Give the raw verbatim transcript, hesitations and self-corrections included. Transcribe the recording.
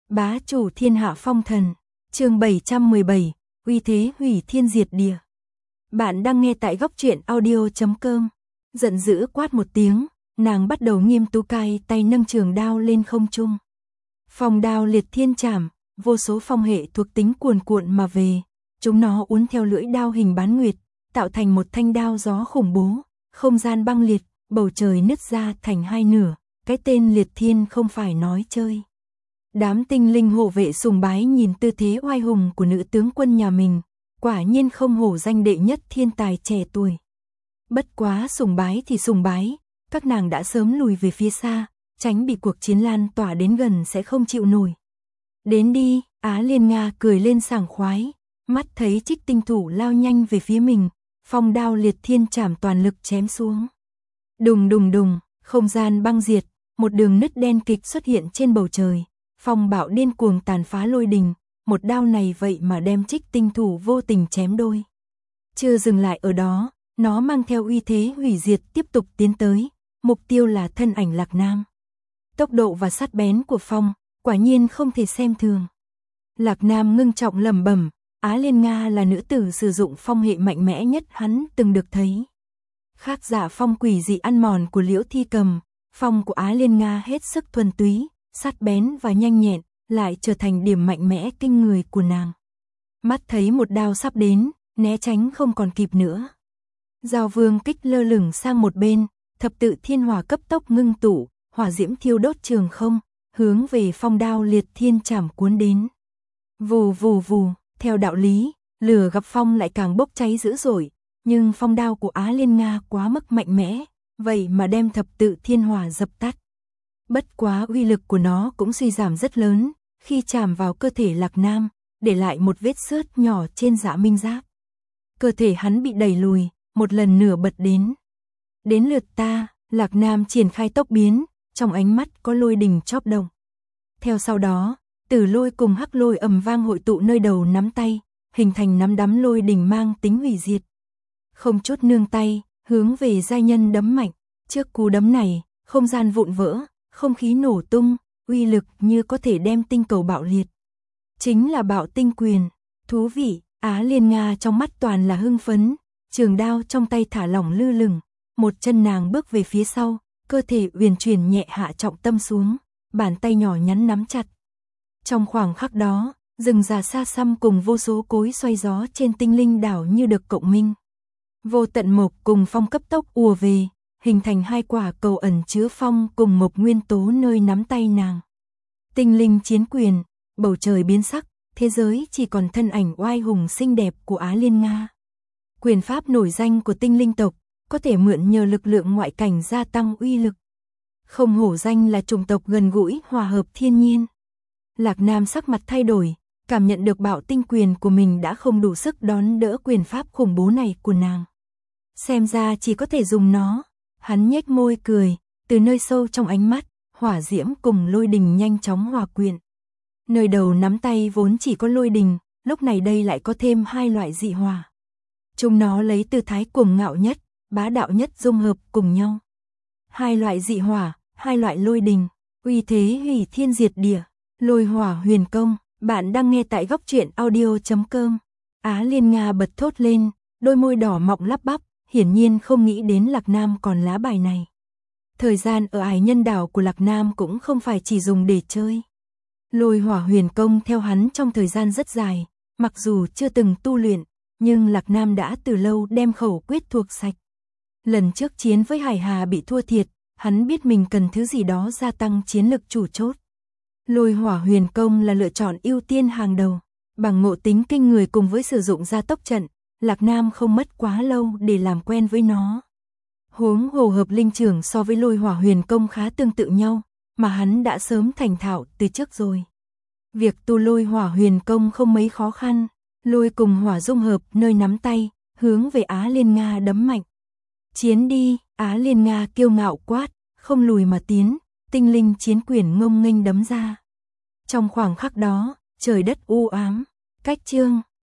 Bá chủ thiên hạ phong thần, chương bảy trăm mười bảy, uy thế hủy thiên diệt địa. Bạn đang nghe tại góc truyện audio chấm com. Giận dữ quát một tiếng, nàng bắt đầu nghiêm tú cai tay nâng trường đao lên không trung. Phong đao liệt thiên trảm, vô số phong hệ thuộc tính cuồn cuộn mà về, chúng nó uốn theo lưỡi đao hình bán nguyệt, tạo thành một thanh đao gió khủng bố, không gian băng liệt, bầu trời nứt ra thành hai nửa, cái tên liệt thiên không phải nói chơi. Đám tinh linh hộ vệ sùng bái nhìn tư thế oai hùng của nữ tướng quân nhà mình, quả nhiên không hổ danh đệ nhất thiên tài trẻ tuổi. Bất quá sùng bái thì sùng bái, các nàng đã sớm lùi về phía xa, tránh bị cuộc chiến lan tỏa đến gần sẽ không chịu nổi. Đến đi, Á Liên Nga cười lên sảng khoái, mắt thấy Trích Tinh thủ lao nhanh về phía mình, phong đao liệt thiên trảm toàn lực chém xuống. Đùng đùng đùng, không gian băng diệt, một đường nứt đen kịch xuất hiện trên bầu trời. Phong bạo điên cuồng tàn phá lôi đình, một đao này vậy mà đem Trích Tinh thủ vô tình chém đôi. Chưa dừng lại ở đó, nó mang theo uy thế hủy diệt tiếp tục tiến tới, mục tiêu là thân ảnh Lạc Nam. Tốc độ và sát bén của phong, quả nhiên không thể xem thường. Lạc Nam ngưng trọng lẩm bẩm, Á Liên Nga là nữ tử sử dụng phong hệ mạnh mẽ nhất hắn từng được thấy. Khác giả phong quỷ dị ăn mòn của Liễu Thi Cầm, phong của Á Liên Nga hết sức thuần túy, sát bén và nhanh nhẹn, lại trở thành điểm mạnh mẽ kinh người của nàng. Mắt thấy một đao sắp đến, né tránh không còn kịp nữa. Giao vương kích lơ lửng sang một bên, thập tự thiên hỏa cấp tốc ngưng tụ, hỏa diễm thiêu đốt trường không, hướng về phong đao liệt thiên trảm cuốn đến. Vù vù vù, theo đạo lý, lửa gặp phong lại càng bốc cháy dữ dội, nhưng phong đao của Á Liên Nga quá mức mạnh mẽ, vậy mà đem thập tự thiên hỏa dập tắt. Bất quá uy lực của nó cũng suy giảm rất lớn, khi chạm vào cơ thể Lạc Nam, để lại một vết xước nhỏ trên dạ minh giáp. Cơ thể hắn bị đẩy lùi, một lần nữa bật đến. Đến lượt ta, Lạc Nam triển khai tốc biến, trong ánh mắt có lôi đình chóp động. Theo sau đó, Tử Lôi cùng Hắc Lôi ầm vang hội tụ nơi đầu nắm tay, hình thành nắm đấm lôi đình mang tính hủy diệt. Không chút nương tay, hướng về giai nhân đấm mạnh, trước cú đấm này, không gian vụn vỡ, không khí nổ tung, uy lực như có thể đem tinh cầu bạo liệt. Chính là bạo tinh quyền, thú vị, Á Liên Nga trong mắt toàn là hưng phấn, trường đao trong tay thả lỏng lư lửng, một chân nàng bước về phía sau, cơ thể uyển chuyển nhẹ hạ trọng tâm xuống, bàn tay nhỏ nhắn nắm chặt. Trong khoảng khắc đó, rừng già xa xăm cùng vô số cối xoay gió trên tinh linh đảo như được cộng minh. Vô tận mộc cùng phong cấp tốc ùa về, hình thành hai quả cầu ẩn chứa phong cùng một nguyên tố nơi nắm tay nàng. Tinh linh chiến quyền, bầu trời biến sắc, thế giới chỉ còn thân ảnh oai hùng xinh đẹp của Á Liên Nga. Quyền pháp nổi danh của tinh linh tộc, có thể mượn nhờ lực lượng ngoại cảnh gia tăng uy lực. Không hổ danh là chủng tộc gần gũi, hòa hợp thiên nhiên. Lạc Nam sắc mặt thay đổi, cảm nhận được bạo tinh quyền của mình đã không đủ sức đón đỡ quyền pháp khủng bố này của nàng. Xem ra chỉ có thể dùng nó. Hắn nhếch môi cười, từ nơi sâu trong ánh mắt, hỏa diễm cùng lôi đình nhanh chóng hòa quyện. Nơi đầu nắm tay vốn chỉ có lôi đình, lúc này đây lại có thêm hai loại dị hỏa. Chúng nó lấy tư thái cuồng ngạo nhất, bá đạo nhất dung hợp cùng nhau. Hai loại dị hỏa, hai loại lôi đình, uy thế hủy thiên diệt địa, lôi hỏa huyền công. Bạn đang nghe tại góc truyện audio chấm com. Á Liên Nga bật thốt lên, đôi môi đỏ mọng lắp bắp, hiển nhiên không nghĩ đến Lạc Nam còn lá bài này. Thời gian ở Ải Nhân Đảo của Lạc Nam cũng không phải chỉ dùng để chơi. Lôi hỏa huyền công theo hắn trong thời gian rất dài, mặc dù chưa từng tu luyện, nhưng Lạc Nam đã từ lâu đem khẩu quyết thuộc sạch. Lần trước chiến với Hải Hà bị thua thiệt, hắn biết mình cần thứ gì đó gia tăng chiến lực chủ chốt. Lôi hỏa huyền công là lựa chọn ưu tiên hàng đầu, bằng ngộ tính kinh người cùng với sử dụng gia tốc trận, Lạc Nam không mất quá lâu để làm quen với nó. Huống hồ hợp linh trưởng so với lôi hỏa huyền công khá tương tự nhau, mà hắn đã sớm thành thạo từ trước rồi. Việc tu lôi hỏa huyền công không mấy khó khăn, lôi cùng hỏa dung hợp nơi nắm tay, hướng về Á Liên Nga đấm mạnh. Chiến đi, Á Liên Nga kiêu ngạo quát, không lùi mà tiến, tinh linh chiến quyền ngông nghênh đấm ra. Trong khoảng khắc đó, trời đất u ám, cách chương.